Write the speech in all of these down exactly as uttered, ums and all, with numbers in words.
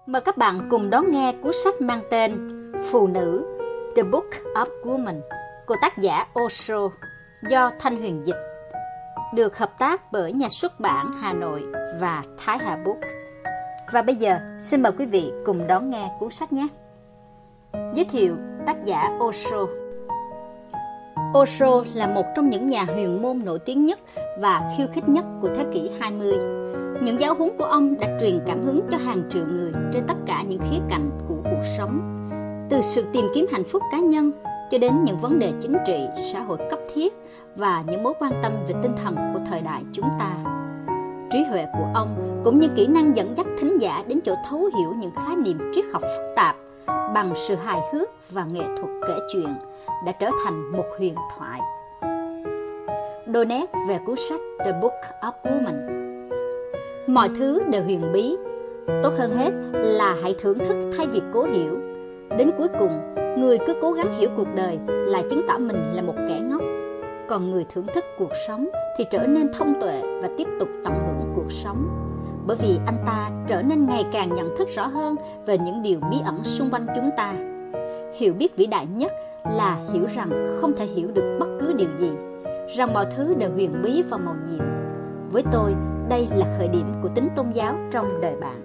Mời các bạn cùng đón nghe cuốn sách mang tên Phụ nữ, The Book of Women của tác giả Osho do Thanh Huyền dịch, được hợp tác bởi nhà xuất bản Hà Nội và Thái Hà Book. Và bây giờ, xin mời quý vị cùng đón nghe cuốn sách nhé. Giới thiệu tác giả Osho. Osho là một trong những nhà huyền môn nổi tiếng nhất và khiêu khích nhất của thế kỷ hai mươi. Những giáo huấn của ông đã truyền cảm hứng cho hàng triệu người trên tất cả những khía cạnh của cuộc sống, từ sự tìm kiếm hạnh phúc cá nhân cho đến những vấn đề chính trị, xã hội cấp thiết và những mối quan tâm về tinh thần của thời đại chúng ta. Trí huệ của ông cũng như kỹ năng dẫn dắt thính giả đến chỗ thấu hiểu những khái niệm triết học phức tạp bằng sự hài hước và nghệ thuật kể chuyện đã trở thành một huyền thoại. Đôi nét về cuốn sách The Book of Women. Mọi thứ đều huyền bí. Tốt hơn hết là hãy thưởng thức thay vì cố hiểu. Đến cuối cùng, người cứ cố gắng hiểu cuộc đời là chứng tỏ mình là một kẻ ngốc. Còn người thưởng thức cuộc sống thì trở nên thông tuệ và tiếp tục tận hưởng cuộc sống. Bởi vì anh ta trở nên ngày càng nhận thức rõ hơn về những điều bí ẩn xung quanh chúng ta. Hiểu biết vĩ đại nhất là hiểu rằng không thể hiểu được bất cứ điều gì, rằng mọi thứ đều huyền bí và màu nhiệm. Với tôi, đây là khởi điểm của tính tôn giáo trong đời bạn.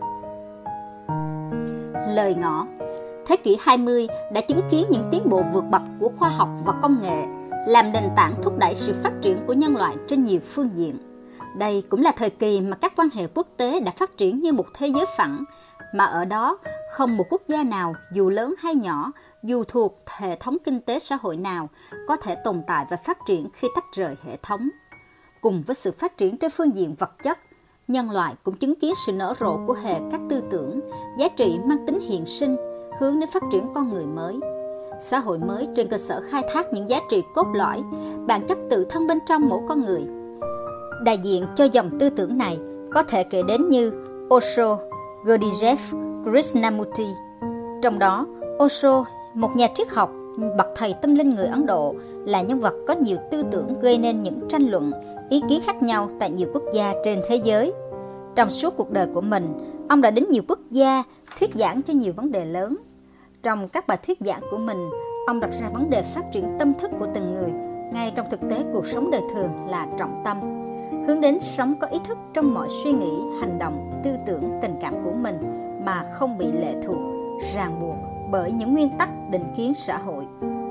Lời ngỏ. Thế kỷ hai mươi đã chứng kiến những tiến bộ vượt bậc của khoa học và công nghệ, làm nền tảng thúc đẩy sự phát triển của nhân loại trên nhiều phương diện. Đây cũng là thời kỳ mà các quan hệ quốc tế đã phát triển như một thế giới phẳng, mà ở đó không một quốc gia nào, dù lớn hay nhỏ, dù thuộc hệ thống kinh tế xã hội nào, có thể tồn tại và phát triển khi tách rời hệ thống. Cùng với sự phát triển trên phương diện vật chất, nhân loại cũng chứng kiến sự nở rộ của hệ các tư tưởng, giá trị mang tính hiện sinh, hướng đến phát triển con người mới. Xã hội mới trên cơ sở khai thác những giá trị cốt lõi, bản chất tự thân bên trong mỗi con người. Đại diện cho dòng tư tưởng này có thể kể đến như Osho, Gurdjieff, Krishnamurti. Trong đó, Osho, một nhà triết học, bậc thầy tâm linh người Ấn Độ, là nhân vật có nhiều tư tưởng gây nên những tranh luận, ý kiến khác nhau tại nhiều quốc gia trên thế giới. Trong suốt cuộc đời của mình, ông đã đến nhiều quốc gia, thuyết giảng cho nhiều vấn đề lớn. Trong các bài thuyết giảng của mình, ông đặt ra vấn đề phát triển tâm thức của từng người, ngay trong thực tế cuộc sống đời thường là trọng tâm, hướng đến sống có ý thức trong mọi suy nghĩ, hành động, tư tưởng, tình cảm của mình mà không bị lệ thuộc, ràng buộc bởi những nguyên tắc định kiến xã hội.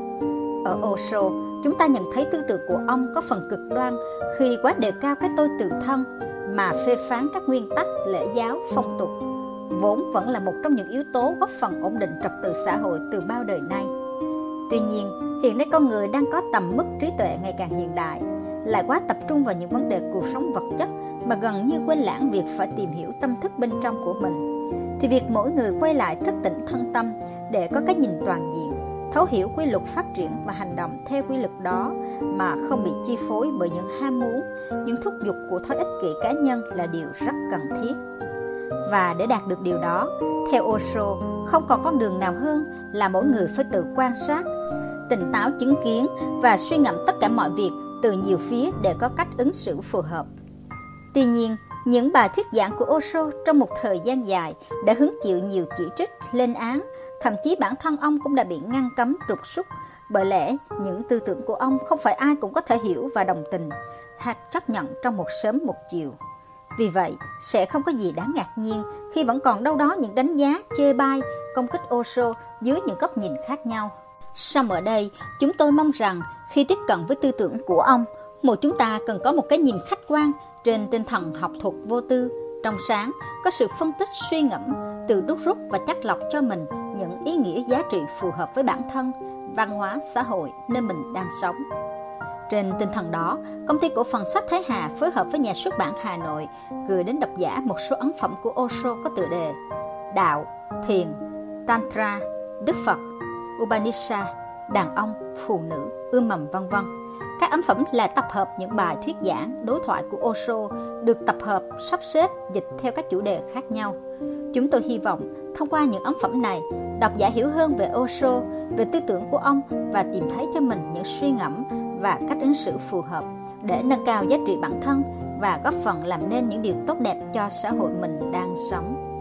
Ở Osho, chúng ta nhận thấy tư tưởng của ông có phần cực đoan khi quá đề cao cái tôi tự thân mà phê phán các nguyên tắc, lễ giáo, phong tục, vốn vẫn là một trong những yếu tố góp phần ổn định trật tự xã hội từ bao đời nay. Tuy nhiên, hiện nay con người đang có tầm mức trí tuệ ngày càng hiện đại, lại quá tập trung vào những vấn đề cuộc sống vật chất mà gần như quên lãng việc phải tìm hiểu tâm thức bên trong của mình. Thì việc mỗi người quay lại thức tỉnh thân tâm để có cái nhìn toàn diện, thấu hiểu quy luật phát triển và hành động theo quy luật đó mà không bị chi phối bởi những ham muốn, những thúc giục của thói ích kỷ cá nhân là điều rất cần thiết. Và để đạt được điều đó, theo Osho, không còn con đường nào hơn là mỗi người phải tự quan sát, tỉnh táo chứng kiến và suy ngẫm tất cả mọi việc từ nhiều phía để có cách ứng xử phù hợp. Tuy nhiên, những bài thuyết giảng của Osho trong một thời gian dài đã hứng chịu nhiều chỉ trích, lên án, thậm chí bản thân ông cũng đã bị ngăn cấm, trục xuất. Bởi lẽ, những tư tưởng của ông không phải ai cũng có thể hiểu và đồng tình, hoặc chấp nhận trong một sớm một chiều. Vì vậy, sẽ không có gì đáng ngạc nhiên khi vẫn còn đâu đó những đánh giá, chê bai, công kích Osho dưới những góc nhìn khác nhau. Song ở đây, chúng tôi mong rằng khi tiếp cận với tư tưởng của ông, mỗi chúng ta cần có một cái nhìn khách quan trên tinh thần học thuật vô tư, trong sáng, có sự phân tích suy ngẫm, tự đúc rút và chắt lọc cho mình những ý nghĩa giá trị phù hợp với bản thân, văn hóa, xã hội nơi mình đang sống. Trên tinh thần đó, công ty cổ phần sách Thái Hà phối hợp với nhà xuất bản Hà Nội gửi đến độc giả một số ấn phẩm của Osho có tựa đề Đạo, Thiền, Tantra, Đức Phật, Upanishad, Đàn ông, Phụ nữ, Ươm mầm vân vân. Các ấn phẩm là tập hợp những bài thuyết giảng, đối thoại của Osho được tập hợp, sắp xếp, dịch theo các chủ đề khác nhau. Chúng tôi hy vọng thông qua những ấn phẩm này, độc giả hiểu hơn về Osho, về tư tưởng của ông và tìm thấy cho mình những suy ngẫm và cách ứng xử phù hợp để nâng cao giá trị bản thân và góp phần làm nên những điều tốt đẹp cho xã hội mình đang sống.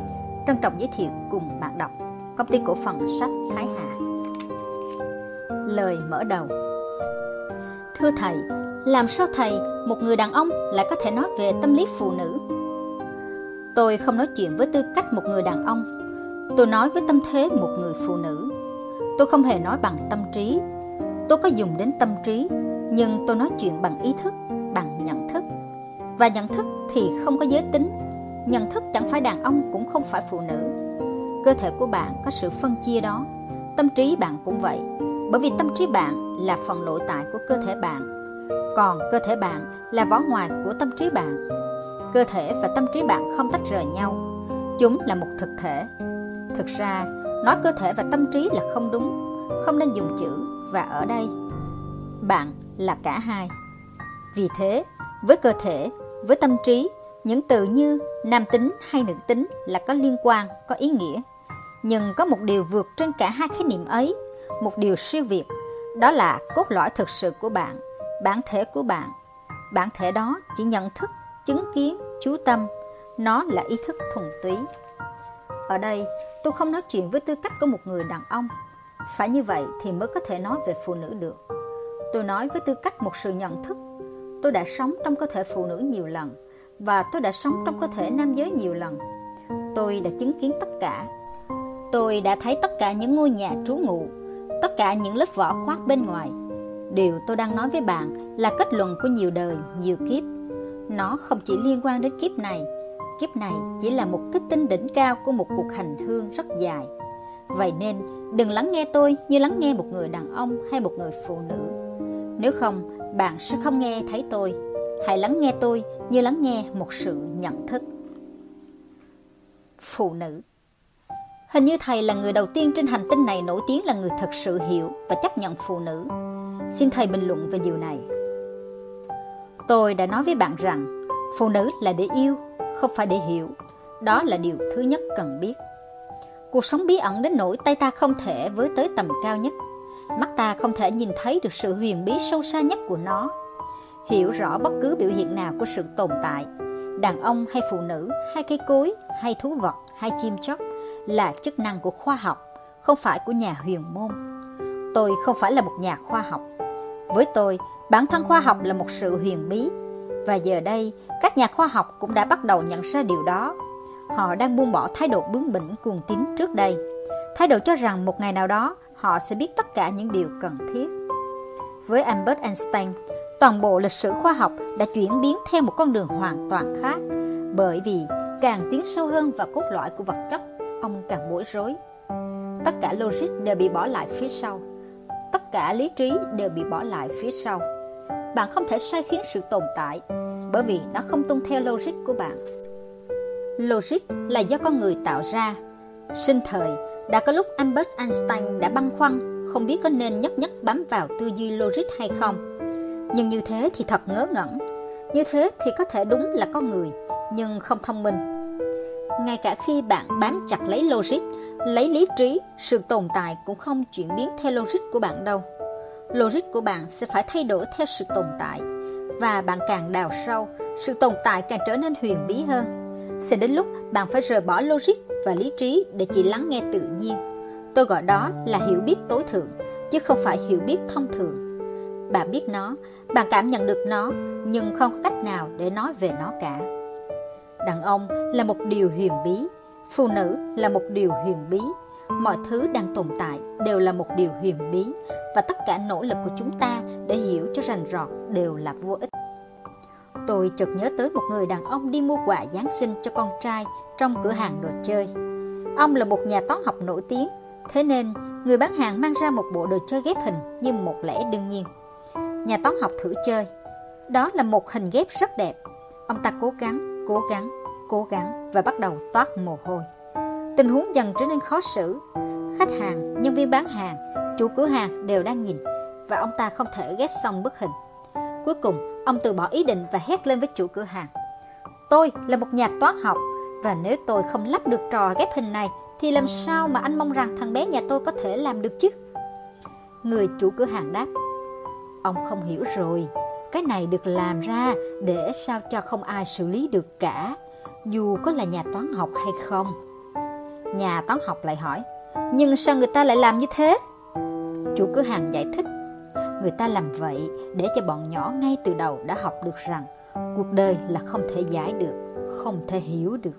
trân trọng giới thiệu cùng bạn đọc Công ty cổ phần sách Thái Hà. Lời mở đầu. Thưa thầy, làm sao thầy, một người đàn ông, lại có thể nói về tâm lý phụ nữ? Tôi không nói chuyện với tư cách một người đàn ông. Tôi nói với tâm thế một người phụ nữ. Tôi không hề nói bằng tâm trí. Tôi có dùng đến tâm trí, nhưng tôi nói chuyện bằng ý thức, bằng nhận thức. Và nhận thức thì không có giới tính. Nhận thức chẳng phải đàn ông cũng không phải phụ nữ. Cơ thể của bạn có sự phân chia đó. Tâm trí bạn cũng vậy. Bởi vì tâm trí bạn là phần nội tại của cơ thể bạn, còn cơ thể bạn là vỏ ngoài của tâm trí bạn. Cơ thể và tâm trí bạn không tách rời nhau. Chúng là một thực thể. Thực ra, nói cơ thể và tâm trí là không đúng. Không nên dùng chữ và ở đây. Bạn là cả hai. Vì thế, với cơ thể, với tâm trí, những từ như nam tính hay nữ tính là có liên quan, có ý nghĩa. Nhưng có một điều vượt trên cả hai khái niệm ấy, một điều siêu việt, đó là cốt lõi thực sự của bạn, bản thể của bạn. Bản thể đó chỉ nhận thức, chứng kiến, chú tâm. Nó là ý thức thuần túy. Ở đây, tôi không nói chuyện với tư cách của một người đàn ông. Phải như vậy thì mới có thể nói về phụ nữ được. Tôi nói với tư cách một sự nhận thức. Tôi đã sống trong cơ thể phụ nữ nhiều lần, và tôi đã sống trong cơ thể nam giới nhiều lần. Tôi đã chứng kiến tất cả. Tôi đã thấy tất cả những ngôi nhà trú ngụ, tất cả những lớp vỏ khoác bên ngoài. Điều tôi đang nói với bạn là kết luận của nhiều đời, nhiều kiếp. Nó không chỉ liên quan đến kiếp này. Kiếp này chỉ là một kết tinh đỉnh cao của một cuộc hành hương rất dài. Vậy nên, đừng lắng nghe tôi như lắng nghe một người đàn ông hay một người phụ nữ. Nếu không, bạn sẽ không nghe thấy tôi. Hãy lắng nghe tôi như lắng nghe một sự nhận thức. Phụ nữ. Hình như thầy là người đầu tiên trên hành tinh này nổi tiếng là người thật sự hiểu và chấp nhận phụ nữ. Xin thầy bình luận về điều này. Tôi đã nói với bạn rằng phụ nữ là để yêu, không phải để hiểu. Đó là điều thứ nhất cần biết. Cuộc sống bí ẩn đến nỗi tay ta không thể với tới tầm cao nhất. Mắt ta không thể nhìn thấy được sự huyền bí sâu xa nhất của nó. Hiểu rõ bất cứ biểu hiện nào của sự tồn tại, đàn ông hay phụ nữ, hay cây cối, hay thú vật, hay chim chóc, là chức năng của khoa học, không phải của nhà huyền môn. Tôi không phải là một nhà khoa học. Với tôi, bản thân khoa học là một sự huyền bí. Và giờ đây, các nhà khoa học cũng đã bắt đầu nhận ra điều đó. Họ đang buông bỏ thái độ bướng bỉnh cuồng tín trước đây. Thái độ cho rằng một ngày nào đó, họ sẽ biết tất cả những điều cần thiết. Với Albert Einstein, toàn bộ lịch sử khoa học đã chuyển biến theo một con đường hoàn toàn khác. Bởi vì càng tiến sâu hơn vào cốt lõi của vật chất, ông càng bối rối. Tất cả logic đều bị bỏ lại phía sau. Tất cả lý trí đều bị bỏ lại phía sau. Bạn không thể sai khiến sự tồn tại, bởi vì nó không tuân theo logic của bạn. Logic là do con người tạo ra. Sinh thời, đã có lúc Albert Einstein đã băn khoăn, không biết có nên nhất nhất bám vào tư duy logic hay không. Nhưng như thế thì thật ngớ ngẩn. Như thế thì có thể đúng là con người, nhưng không thông minh. Ngay cả khi bạn bám chặt lấy logic, lấy lý trí, sự tồn tại cũng không chuyển biến theo logic của bạn đâu. Logic của bạn sẽ phải thay đổi theo sự tồn tại. Và bạn càng đào sâu, sự tồn tại càng trở nên huyền bí hơn. Sẽ đến lúc bạn phải rời bỏ logic và lý trí để chỉ lắng nghe tự nhiên. Tôi gọi đó là hiểu biết tối thượng, chứ không phải hiểu biết thông thường. Bạn biết nó, bạn cảm nhận được nó, nhưng không có cách nào để nói về nó cả. Đàn ông là một điều huyền bí, phụ nữ là một điều huyền bí. Mọi thứ đang tồn tại đều là một điều huyền bí, và tất cả nỗ lực của chúng ta để hiểu cho rành rọt đều là vô ích. Tôi chợt nhớ tới một người đàn ông đi mua quà Giáng sinh cho con trai trong cửa hàng đồ chơi. Ông là một nhà toán học nổi tiếng, thế nên người bán hàng mang ra một bộ đồ chơi ghép hình như một lẽ đương nhiên. Nhà toán học thử chơi. Đó là một hình ghép rất đẹp. Ông ta cố gắng, cố gắng, cố gắng và bắt đầu toát mồ hôi. Tình huống dần trở nên khó xử. Khách hàng, nhân viên bán hàng, chủ cửa hàng đều đang nhìn, và ông ta không thể ghép xong bức hình. Cuối cùng, ông từ bỏ ý định và hét lên với chủ cửa hàng: "Tôi là một nhà toán học, và nếu tôi không lắp được trò ghép hình này, thì làm sao mà anh mong rằng thằng bé nhà tôi có thể làm được chứ?" Người chủ cửa hàng đáp: "Ông không hiểu rồi, cái này được làm ra để sao cho không ai xử lý được cả, dù có là nhà toán học hay không." Nhà toán học lại hỏi, nhưng sao người ta lại làm như thế? Chủ cửa hàng giải thích, người ta làm vậy để cho bọn nhỏ ngay từ đầu đã học được rằng cuộc đời là không thể giải được, không thể hiểu được.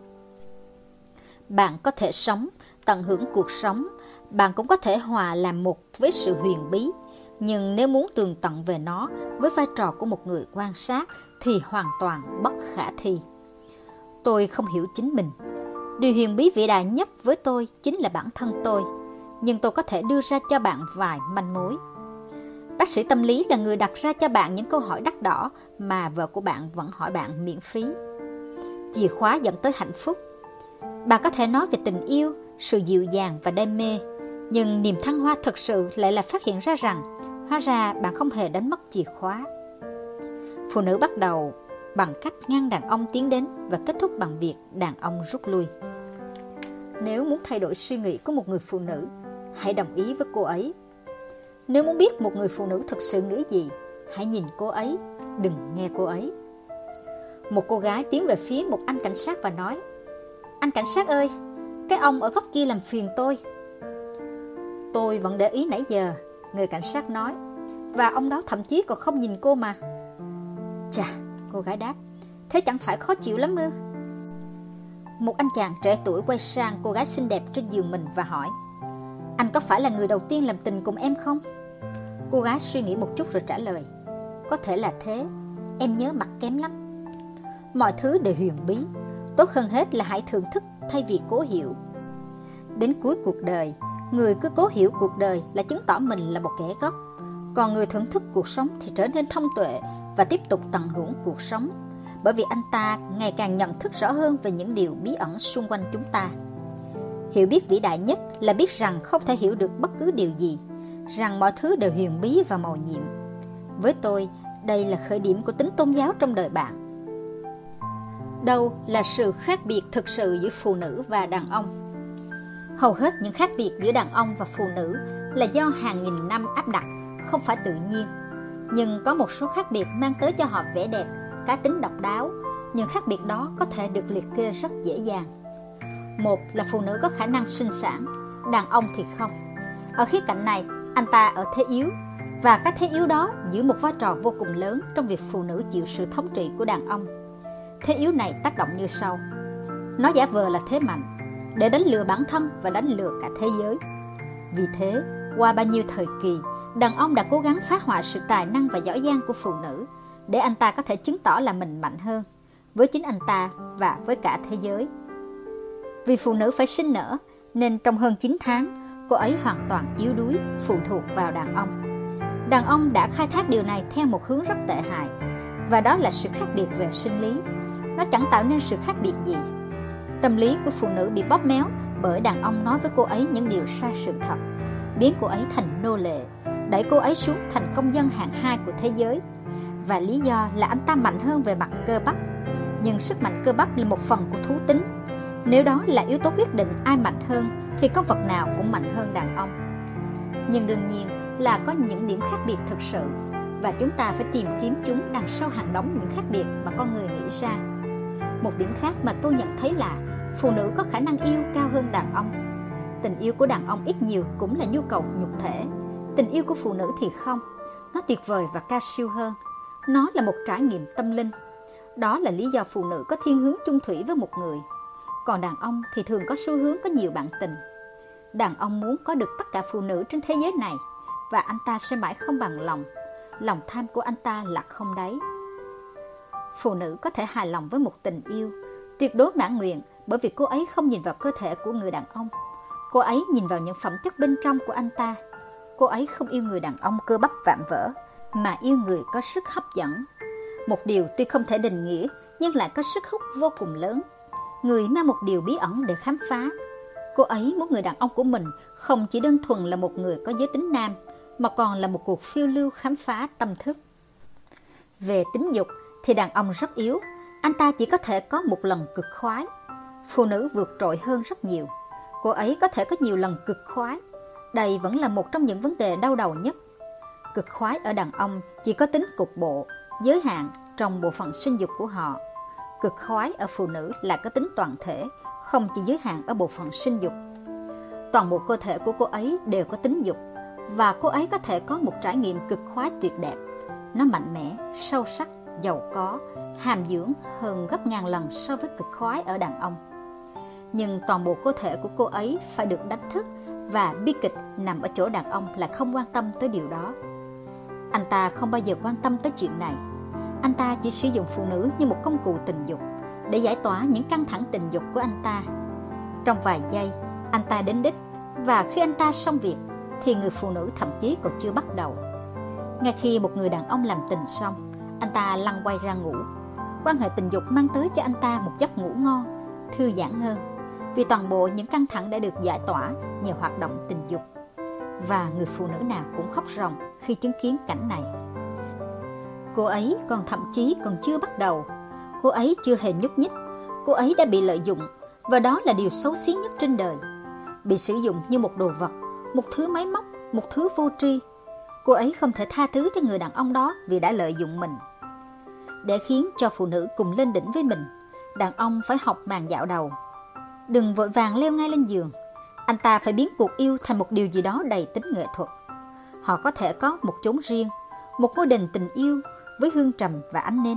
Bạn có thể sống, tận hưởng cuộc sống, bạn cũng có thể hòa làm một với sự huyền bí, nhưng nếu muốn tường tận về nó với vai trò của một người quan sát thì hoàn toàn bất khả thi. Tôi không hiểu chính mình. Điều huyền bí vĩ đại nhất với tôi chính là bản thân tôi, nhưng tôi có thể đưa ra cho bạn vài manh mối. Bác sĩ tâm lý là người đặt ra cho bạn những câu hỏi đắt đỏ mà vợ của bạn vẫn hỏi bạn miễn phí. Chìa khóa dẫn tới hạnh phúc. Bạn có thể nói về tình yêu, sự dịu dàng và đam mê, nhưng niềm thăng hoa thực sự lại là phát hiện ra rằng hóa ra bạn không hề đánh mất chìa khóa. Phụ nữ bắt đầu bằng cách ngăn đàn ông tiến đến và kết thúc bằng việc đàn ông rút lui. Nếu muốn thay đổi suy nghĩ của một người phụ nữ, hãy đồng ý với cô ấy. Nếu muốn biết một người phụ nữ thực sự nghĩ gì, hãy nhìn cô ấy, đừng nghe cô ấy. Một cô gái tiến về phía một anh cảnh sát và nói, anh cảnh sát ơi, cái ông ở góc kia làm phiền tôi. Tôi vẫn để ý nãy giờ, người cảnh sát nói, và ông đó thậm chí còn không nhìn cô mà. Chà, cô gái đáp, thế chẳng phải khó chịu lắm ư? Một anh chàng trẻ tuổi quay sang cô gái xinh đẹp trên giường mình và hỏi, anh có phải là người đầu tiên làm tình cùng em không? Cô gái suy nghĩ một chút rồi trả lời, có thể là thế, em nhớ mặt kém lắm. Mọi thứ đều huyền bí, tốt hơn hết là hãy thưởng thức thay vì cố hiểu. Đến cuối cuộc đời, người cứ cố hiểu cuộc đời là chứng tỏ mình là một kẻ ngốc, còn người thưởng thức cuộc sống thì trở nên thông tuệ và tiếp tục tận hưởng cuộc sống, bởi vì anh ta ngày càng nhận thức rõ hơn về những điều bí ẩn xung quanh chúng ta. Hiểu biết vĩ đại nhất là biết rằng không thể hiểu được bất cứ điều gì, rằng mọi thứ đều huyền bí và màu nhiệm. Với tôi, đây là khởi điểm của tính tôn giáo trong đời bạn. Đâu là sự khác biệt thực sự giữa phụ nữ và đàn ông? Hầu hết những khác biệt giữa đàn ông và phụ nữ là do hàng nghìn năm áp đặt, không phải tự nhiên. Nhưng có một số khác biệt mang tới cho họ vẻ đẹp, cá tính độc đáo. Những khác biệt đó có thể được liệt kê rất dễ dàng. Một là phụ nữ có khả năng sinh sản, đàn ông thì không. Ở khía cạnh này, anh ta ở thế yếu, và cái thế yếu đó giữ một vai trò vô cùng lớn trong việc phụ nữ chịu sự thống trị của đàn ông. Thế yếu này tác động như sau. Nó giả vờ là thế mạnh, để đánh lừa bản thân và đánh lừa cả thế giới. Vì thế, qua bao nhiêu thời kỳ, đàn ông đã cố gắng phá hoại sự tài năng và giỏi giang của phụ nữ, để anh ta có thể chứng tỏ là mình mạnh hơn, với chính anh ta và với cả thế giới. Vì phụ nữ phải sinh nở, nên trong hơn chín tháng, cô ấy hoàn toàn yếu đuối, phụ thuộc vào đàn ông. Đàn ông đã khai thác điều này theo một hướng rất tệ hại, và đó là sự khác biệt về sinh lý. Nó chẳng tạo nên sự khác biệt gì. Tâm lý của phụ nữ bị bóp méo bởi đàn ông nói với cô ấy những điều sai sự thật, biến cô ấy thành nô lệ, đẩy cô ấy xuống thành công dân hạng hai của thế giới. Và lý do là anh ta mạnh hơn về mặt cơ bắp. Nhưng sức mạnh cơ bắp là một phần của thú tính. Nếu đó là yếu tố quyết định ai mạnh hơn, thì con vật nào cũng mạnh hơn đàn ông. Nhưng đương nhiên là có những điểm khác biệt thực sự, và chúng ta phải tìm kiếm chúng đằng sau hàng đống những khác biệt mà con người nghĩ ra. Một điểm khác mà tôi nhận thấy là phụ nữ có khả năng yêu cao hơn đàn ông. Tình yêu của đàn ông ít nhiều cũng là nhu cầu nhục thể. Tình yêu của phụ nữ thì không. Nó tuyệt vời và cao siêu hơn. Nó là một trải nghiệm tâm linh. Đó là lý do phụ nữ có thiên hướng chung thủy với một người. Còn đàn ông thì thường có xu hướng có nhiều bạn tình. Đàn ông muốn có được tất cả phụ nữ trên thế giới này, và anh ta sẽ mãi không bằng lòng. Lòng tham của anh ta là không đáy. Phụ nữ có thể hài lòng với một tình yêu tuyệt đối mãn nguyện, bởi vì cô ấy không nhìn vào cơ thể của người đàn ông. Cô ấy nhìn vào những phẩm chất bên trong của anh ta. Cô ấy không yêu người đàn ông cơ bắp vạm vỡ, mà yêu người có sức hấp dẫn. Một điều tuy không thể định nghĩa, nhưng lại có sức hút vô cùng lớn. Người mang một điều bí ẩn để khám phá. Cô ấy muốn người đàn ông của mình không chỉ đơn thuần là một người có giới tính nam, mà còn là một cuộc phiêu lưu khám phá tâm thức. Về tính dục thì đàn ông rất yếu. Anh ta chỉ có thể có một lần cực khoái. Phụ nữ vượt trội hơn rất nhiều. Cô ấy có thể có nhiều lần cực khoái. Đây vẫn là một trong những vấn đề đau đầu nhất. Cực khoái ở đàn ông chỉ có tính cục bộ, giới hạn trong bộ phận sinh dục của họ. Cực khoái ở phụ nữ lại có tính toàn thể, không chỉ giới hạn ở bộ phận sinh dục. Toàn bộ cơ thể của cô ấy đều có tính dục, và cô ấy có thể có một trải nghiệm cực khoái tuyệt đẹp. Nó mạnh mẽ, sâu sắc, giàu có, hàm dưỡng hơn gấp ngàn lần so với cực khoái ở đàn ông. Nhưng toàn bộ cơ thể của cô ấy phải được đánh thức, và bi kịch nằm ở chỗ đàn ông lại không quan tâm tới điều đó. Anh ta không bao giờ quan tâm tới chuyện này. Anh ta chỉ sử dụng phụ nữ như một công cụ tình dục để giải tỏa những căng thẳng tình dục của anh ta. Trong vài giây, anh ta đến đích, và khi anh ta xong việc thì người phụ nữ thậm chí còn chưa bắt đầu. Ngay khi một người đàn ông làm tình xong, anh ta lăn quay ra ngủ. Quan hệ tình dục mang tới cho anh ta một giấc ngủ ngon, thư giãn hơn, vì toàn bộ những căng thẳng đã được giải tỏa nhờ hoạt động tình dục. Và người phụ nữ nào cũng khóc ròng khi chứng kiến cảnh này. Cô ấy còn thậm chí còn chưa bắt đầu. Cô ấy chưa hề nhúc nhích. Cô ấy đã bị lợi dụng, và đó là điều xấu xí nhất trên đời. Bị sử dụng như một đồ vật, một thứ máy móc, một thứ vô tri. Cô ấy không thể tha thứ cho người đàn ông đó vì đã lợi dụng mình. Để khiến cho phụ nữ cùng lên đỉnh với mình, đàn ông phải học màn dạo đầu. Đừng vội vàng leo ngay lên giường. Anh ta phải biến cuộc yêu thành một điều gì đó đầy tính nghệ thuật. Họ có thể có một chốn riêng, một ngôi đền tình yêu với hương trầm và ánh nến.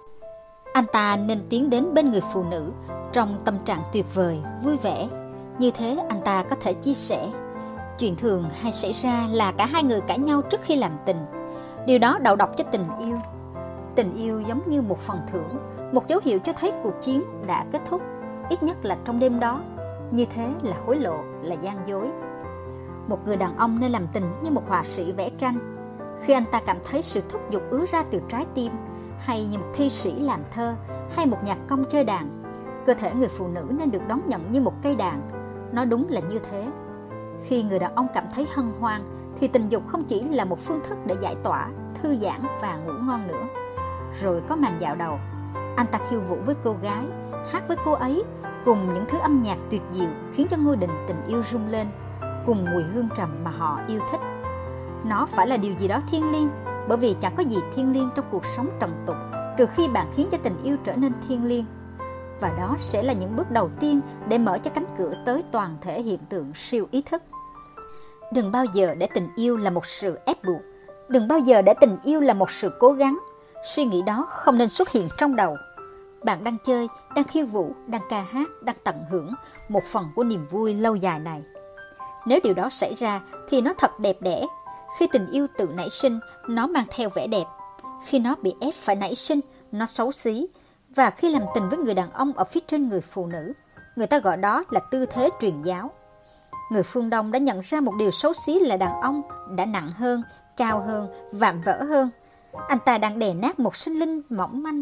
Anh ta nên tiến đến bên người phụ nữ trong tâm trạng tuyệt vời, vui vẻ. Như thế anh ta có thể chia sẻ. Chuyện thường hay xảy ra là cả hai người cãi nhau trước khi làm tình. Điều đó đầu độc cho tình yêu. Tình yêu giống như một phần thưởng, một dấu hiệu cho thấy cuộc chiến đã kết thúc, ít nhất là trong đêm đó. Như thế là hối lộ, là gian dối. Một người đàn ông nên làm tình như một họa sĩ vẽ tranh. Khi anh ta cảm thấy sự thúc giục ứa ra từ trái tim, hay như một thi sĩ làm thơ, hay một nhạc công chơi đàn, cơ thể người phụ nữ nên được đón nhận như một cây đàn. Nó đúng là như thế. Khi người đàn ông cảm thấy hân hoan, thì tình dục không chỉ là một phương thức để giải tỏa, thư giãn và ngủ ngon nữa. Rồi có màn dạo đầu. Anh ta khiêu vũ với cô gái, hát với cô ấy, cùng những thứ âm nhạc tuyệt diệu khiến cho ngôi đình tình yêu rung lên, cùng mùi hương trầm mà họ yêu thích. Nó phải là điều gì đó thiêng liêng, bởi vì chẳng có gì thiêng liêng trong cuộc sống trần tục trừ khi bạn khiến cho tình yêu trở nên thiêng liêng. Và đó sẽ là những bước đầu tiên để mở cho cánh cửa tới toàn thể hiện tượng siêu ý thức. Đừng bao giờ để tình yêu là một sự ép buộc. Đừng bao giờ để tình yêu là một sự cố gắng. Suy nghĩ đó không nên xuất hiện trong đầu. Bạn đang chơi, đang khiêu vũ, đang ca hát, đang tận hưởng một phần của niềm vui lâu dài này. Nếu điều đó xảy ra thì nó thật đẹp đẽ. Khi tình yêu tự nảy sinh, nó mang theo vẻ đẹp. Khi nó bị ép phải nảy sinh, nó xấu xí. Và khi làm tình với người đàn ông ở phía trên người phụ nữ, người ta gọi đó là tư thế truyền giáo. Người phương Đông đã nhận ra một điều xấu xí là đàn ông đã nặng hơn, cao hơn, vạm vỡ hơn. Anh ta đang đè nát một sinh linh mỏng manh.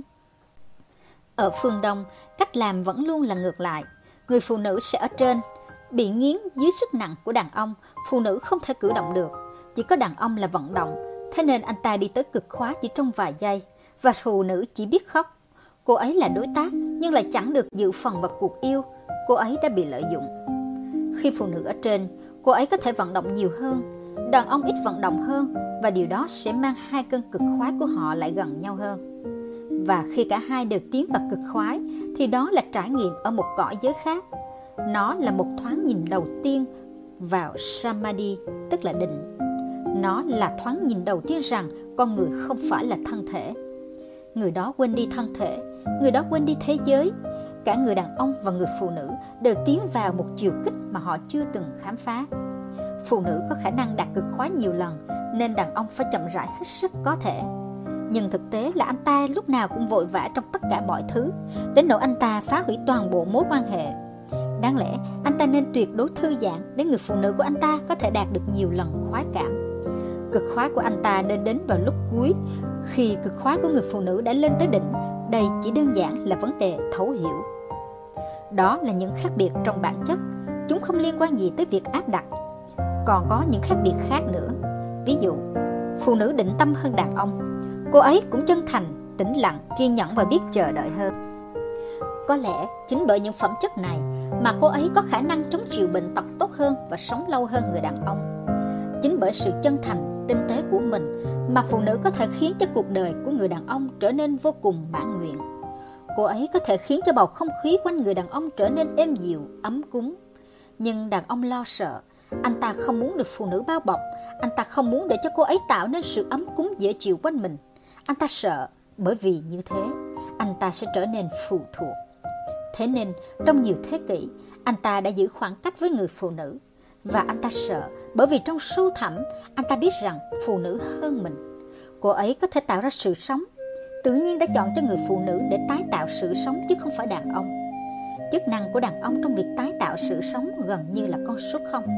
Ở phương Đông, cách làm vẫn luôn là ngược lại. Người phụ nữ sẽ ở trên, bị nghiến dưới sức nặng của đàn ông. Phụ nữ không thể cử động được, chỉ có đàn ông là vận động. Thế nên anh ta đi tới cực khoái chỉ trong vài giây, và phụ nữ chỉ biết khóc. Cô ấy là đối tác nhưng lại chẳng được dự phần vào cuộc yêu. Cô ấy đã bị lợi dụng. Khi phụ nữ ở trên, cô ấy có thể vận động nhiều hơn, đàn ông ít vận động hơn, và điều đó sẽ mang hai cơn cực khoái của họ lại gần nhau hơn. Và khi cả hai đều tiến vào cực khoái, thì đó là trải nghiệm ở một cõi giới khác. Nó là một thoáng nhìn đầu tiên vào Samadhi, tức là định. Nó là thoáng nhìn đầu tiên rằng con người không phải là thân thể. Người đó quên đi thân thể, người đó quên đi thế giới. Cả người đàn ông và người phụ nữ đều tiến vào một chiều kích mà họ chưa từng khám phá. Phụ nữ có khả năng đạt cực khoái nhiều lần, nên đàn ông phải chậm rãi hết sức có thể. Nhưng thực tế là anh ta lúc nào cũng vội vã trong tất cả mọi thứ, đến nỗi anh ta phá hủy toàn bộ mối quan hệ. Đáng lẽ anh ta nên tuyệt đối thư giãn để người phụ nữ của anh ta có thể đạt được nhiều lần khoái cảm. Cực khoái của anh ta nên đến vào lúc cuối. Khi cực khoái của người phụ nữ đã lên tới đỉnh, đây chỉ đơn giản là vấn đề thấu hiểu. Đó là những khác biệt trong bản chất. Chúng không liên quan gì tới việc áp đặt. Còn có những khác biệt khác nữa. Ví dụ, phụ nữ định tâm hơn đàn ông. Cô ấy cũng chân thành, tĩnh lặng, kiên nhẫn và biết chờ đợi hơn. Có lẽ chính bởi những phẩm chất này mà cô ấy có khả năng chống chịu bệnh tật tốt hơn và sống lâu hơn người đàn ông. Chính bởi sự chân thành, tinh tế của mình mà phụ nữ có thể khiến cho cuộc đời của người đàn ông trở nên vô cùng mãn nguyện. Cô ấy có thể khiến cho bầu không khí quanh người đàn ông trở nên êm dịu, ấm cúng. Nhưng đàn ông lo sợ. Anh ta không muốn được phụ nữ bao bọc. Anh ta không muốn để cho cô ấy tạo nên sự ấm cúng dễ chịu quanh mình. Anh ta sợ, bởi vì như thế, anh ta sẽ trở nên phụ thuộc. Thế nên, trong nhiều thế kỷ, anh ta đã giữ khoảng cách với người phụ nữ. Và anh ta sợ, bởi vì trong sâu thẳm, anh ta biết rằng phụ nữ hơn mình. Cô ấy có thể tạo ra sự sống. Tự nhiên đã chọn cho người phụ nữ để tái tạo sự sống chứ không phải đàn ông. Chức năng của đàn ông trong việc tái tạo sự sống gần như là con số không.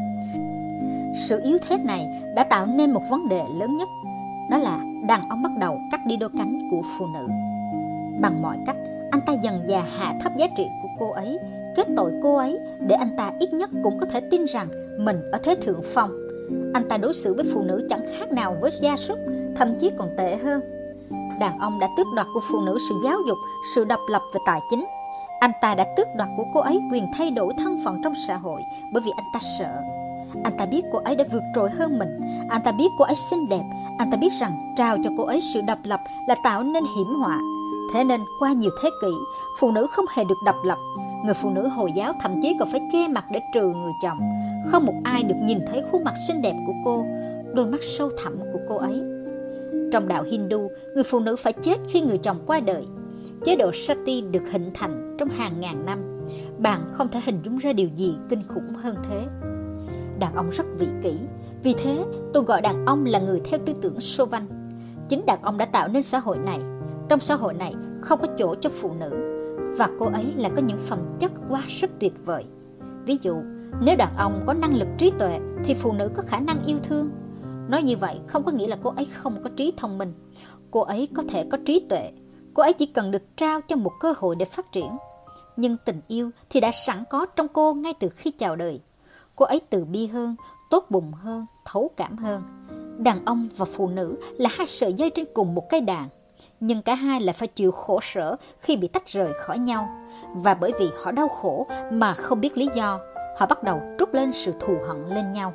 Sự yếu thế này đã tạo nên một vấn đề lớn nhất. Đó là đàn ông bắt đầu cắt đi đôi cánh của phụ nữ. Bằng mọi cách, anh ta dần dà hạ thấp giá trị của cô ấy, kết tội cô ấy để anh ta ít nhất cũng có thể tin rằng mình ở thế thượng phong. Anh ta đối xử với phụ nữ chẳng khác nào với gia súc, thậm chí còn tệ hơn. Đàn ông đã tước đoạt của phụ nữ sự giáo dục, sự độc lập về tài chính. Anh ta đã tước đoạt của cô ấy quyền thay đổi thân phận trong xã hội, bởi vì anh ta sợ. Anh ta biết cô ấy đã vượt trội hơn mình. Anh ta biết cô ấy xinh đẹp. Anh ta biết rằng trao cho cô ấy sự độc lập là tạo nên hiểm họa. Thế nên qua nhiều thế kỷ, phụ nữ không hề được độc lập. Người phụ nữ Hồi giáo thậm chí còn phải che mặt để trừ người chồng. Không một ai được nhìn thấy khuôn mặt xinh đẹp của cô, đôi mắt sâu thẳm của cô ấy. Trong đạo Hindu, người phụ nữ phải chết khi người chồng qua đời. Chế độ Sati được hình thành trong hàng ngàn năm. Bạn không thể hình dung ra điều gì kinh khủng hơn thế. Đàn ông rất vị kỷ. Vì thế, tôi gọi đàn ông là người theo tư tưởng Sovan. Chính đàn ông đã tạo nên xã hội này. Trong xã hội này không có chỗ cho phụ nữ. Và cô ấy là có những phẩm chất quá sức tuyệt vời. Ví dụ, nếu đàn ông có năng lực trí tuệ thì phụ nữ có khả năng yêu thương. Nói như vậy không có nghĩa là cô ấy không có trí thông minh. Cô ấy có thể có trí tuệ. Cô ấy chỉ cần được trao cho một cơ hội để phát triển. Nhưng tình yêu thì đã sẵn có trong cô ngay từ khi chào đời. Cô ấy từ bi hơn, tốt bụng hơn, thấu cảm hơn. Đàn ông và phụ nữ là hai sợi dây trên cùng một cây đàn. Nhưng cả hai lại phải chịu khổ sở khi bị tách rời khỏi nhau. Và bởi vì họ đau khổ mà không biết lý do, họ bắt đầu trút lên sự thù hận lên nhau.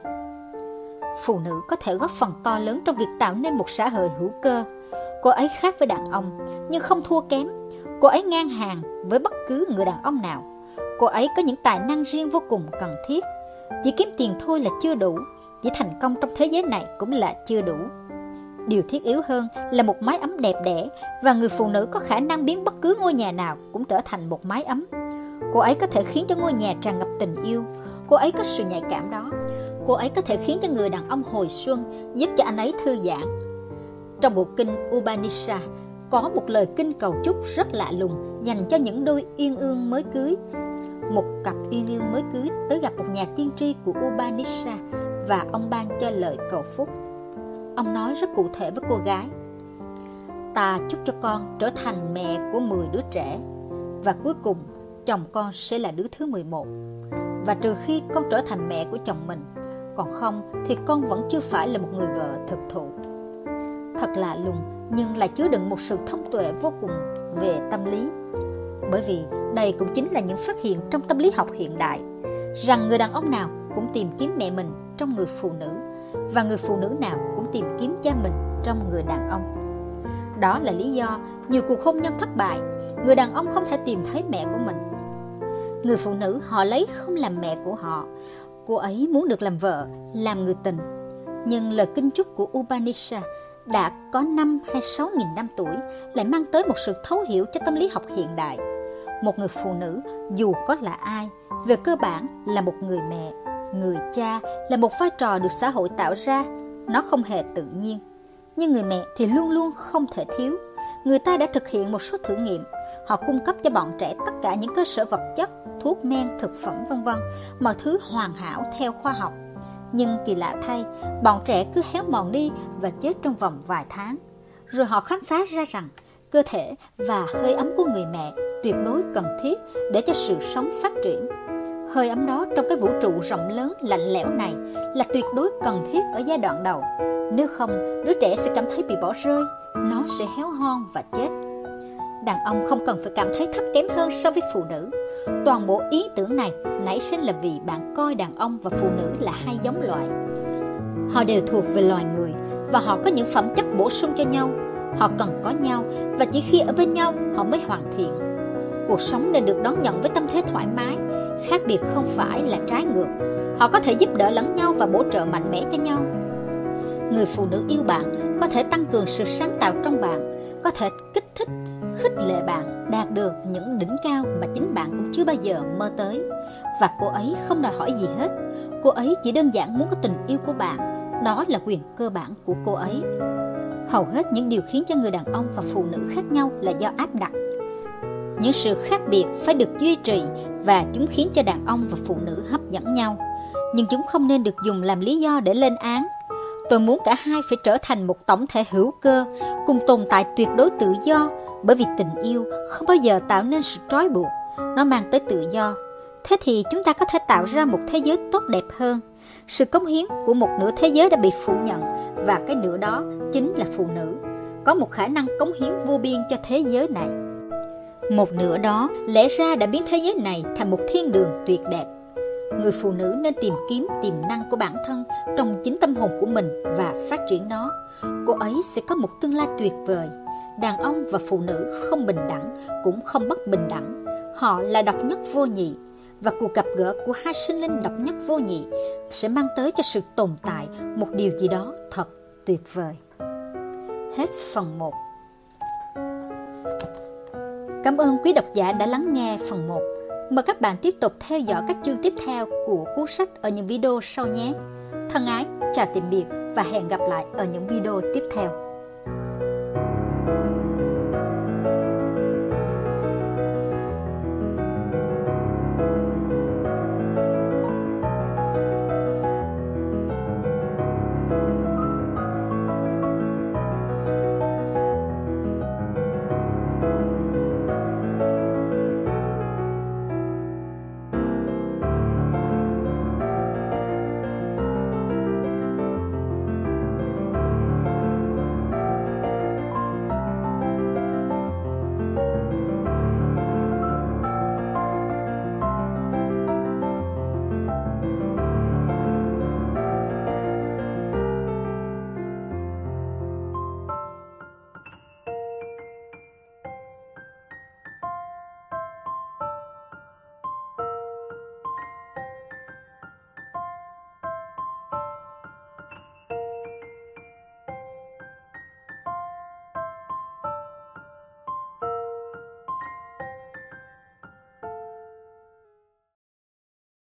Phụ nữ có thể góp phần to lớn trong việc tạo nên một xã hội hữu cơ. Cô ấy khác với đàn ông, nhưng không thua kém. Cô ấy ngang hàng với bất cứ người đàn ông nào. Cô ấy có những tài năng riêng vô cùng cần thiết. Chỉ kiếm tiền thôi là chưa đủ. Chỉ thành công trong thế giới này cũng là chưa đủ. Điều thiết yếu hơn là một mái ấm đẹp đẽ. Và người phụ nữ có khả năng biến bất cứ ngôi nhà nào cũng trở thành một mái ấm. Cô ấy có thể khiến cho ngôi nhà tràn ngập tình yêu. Cô ấy có sự nhạy cảm đó. Cô ấy có thể khiến cho người đàn ông hồi xuân, giúp cho anh ấy thư giãn. Trong bộ kinh Upanishad có một lời kinh cầu chúc rất lạ lùng dành cho những đôi uyên ương mới cưới. Một cặp uyên ương mới cưới tới gặp một nhà tiên tri của Upanishad và ông ban cho lời cầu phúc. Ông nói rất cụ thể với cô gái: ta chúc cho con trở thành mẹ của mười đứa trẻ, và cuối cùng chồng con sẽ là đứa thứ mười một. Và trừ khi con trở thành mẹ của chồng mình, còn không thì con vẫn chưa phải là một người vợ thực thụ. Thật lạ lùng, nhưng lại chứa đựng một sự thông tuệ vô cùng về tâm lý. Bởi vì đây cũng chính là những phát hiện trong tâm lý học hiện đại, rằng người đàn ông nào cũng tìm kiếm mẹ mình trong người phụ nữ, và người phụ nữ nào cũng tìm kiếm cha mình trong người đàn ông. Đó là lý do nhiều cuộc hôn nhân thất bại, người đàn ông không thể tìm thấy mẹ của mình. Người phụ nữ họ lấy không làm mẹ của họ. Cô ấy muốn được làm vợ, làm người tình. Nhưng lời kinh chúc của Upanishad đã có năm hay sáu nghìn năm tuổi lại mang tới một sự thấu hiểu cho tâm lý học hiện đại. Một người phụ nữ dù có là ai, về cơ bản là một người mẹ, người cha, là một vai trò được xã hội tạo ra. Nó không hề tự nhiên. Nhưng người mẹ thì luôn luôn không thể thiếu. Người ta đã thực hiện một số thử nghiệm. Họ cung cấp cho bọn trẻ tất cả những cơ sở vật chất, thuốc men, thực phẩm vân vân, mọi thứ hoàn hảo theo khoa học. Nhưng kỳ lạ thay, bọn trẻ cứ héo mòn đi và chết trong vòng vài tháng. Rồi họ khám phá ra rằng cơ thể và hơi ấm của người mẹ tuyệt đối cần thiết để cho sự sống phát triển. Hơi ấm đó trong cái vũ trụ rộng lớn lạnh lẽo này là tuyệt đối cần thiết ở giai đoạn đầu. Nếu không, đứa trẻ sẽ cảm thấy bị bỏ rơi, nó sẽ héo hon và chết. Đàn ông không cần phải cảm thấy thấp kém hơn so với phụ nữ. Toàn bộ ý tưởng này nảy sinh là vì bạn coi đàn ông và phụ nữ là hai giống loài. Họ đều thuộc về loài người và họ có những phẩm chất bổ sung cho nhau. Họ cần có nhau và chỉ khi ở bên nhau họ mới hoàn thiện. cuộc sống nên được đón nhận với tâm thế thoải mái. Khác biệt không phải là trái ngược. Họ có thể giúp đỡ lẫn nhau và bổ trợ mạnh mẽ cho nhau. Người phụ nữ yêu bạn có thể tăng cường sự sáng tạo trong bạn, có thể kích thích, khích lệ bạn đạt được những đỉnh cao mà chính bạn cũng chưa bao giờ mơ tới. Và cô ấy không đòi hỏi gì hết. Cô ấy chỉ đơn giản muốn có tình yêu của bạn. Đó là quyền cơ bản của cô ấy. Hầu hết những điều khiến cho người đàn ông và phụ nữ khác nhau là do áp đặt. Những sự khác biệt phải được duy trì và chúng khiến cho đàn ông và phụ nữ hấp dẫn nhau. Nhưng chúng không nên được dùng làm lý do để lên án. Tôi muốn cả hai phải trở thành một tổng thể hữu cơ, cùng tồn tại tuyệt đối tự do, bởi vì tình yêu không bao giờ tạo nên sự trói buộc, nó mang tới tự do. Thế thì chúng ta có thể tạo ra một thế giới tốt đẹp hơn. Sự cống hiến của một nửa thế giới đã bị phủ nhận, và cái nửa đó chính là phụ nữ, có một khả năng cống hiến vô biên cho thế giới này. Một nửa đó lẽ ra đã biến thế giới này thành một thiên đường tuyệt đẹp. Người phụ nữ nên tìm kiếm tiềm năng của bản thân trong chính tâm hồn của mình và phát triển nó. Cô ấy sẽ có một tương lai tuyệt vời. Đàn ông và phụ nữ không bình đẳng, cũng không bất bình đẳng. Họ là độc nhất vô nhị. Và cuộc gặp gỡ của hai sinh linh độc nhất vô nhị sẽ mang tới cho sự tồn tại một điều gì đó thật tuyệt vời. Hết phần một. Cảm ơn quý độc giả đã lắng nghe phần một. Mời các bạn tiếp tục theo dõi các chương tiếp theo của cuốn sách ở những video sau nhé. Thân ái, chào tạm biệt và hẹn gặp lại ở những video tiếp theo.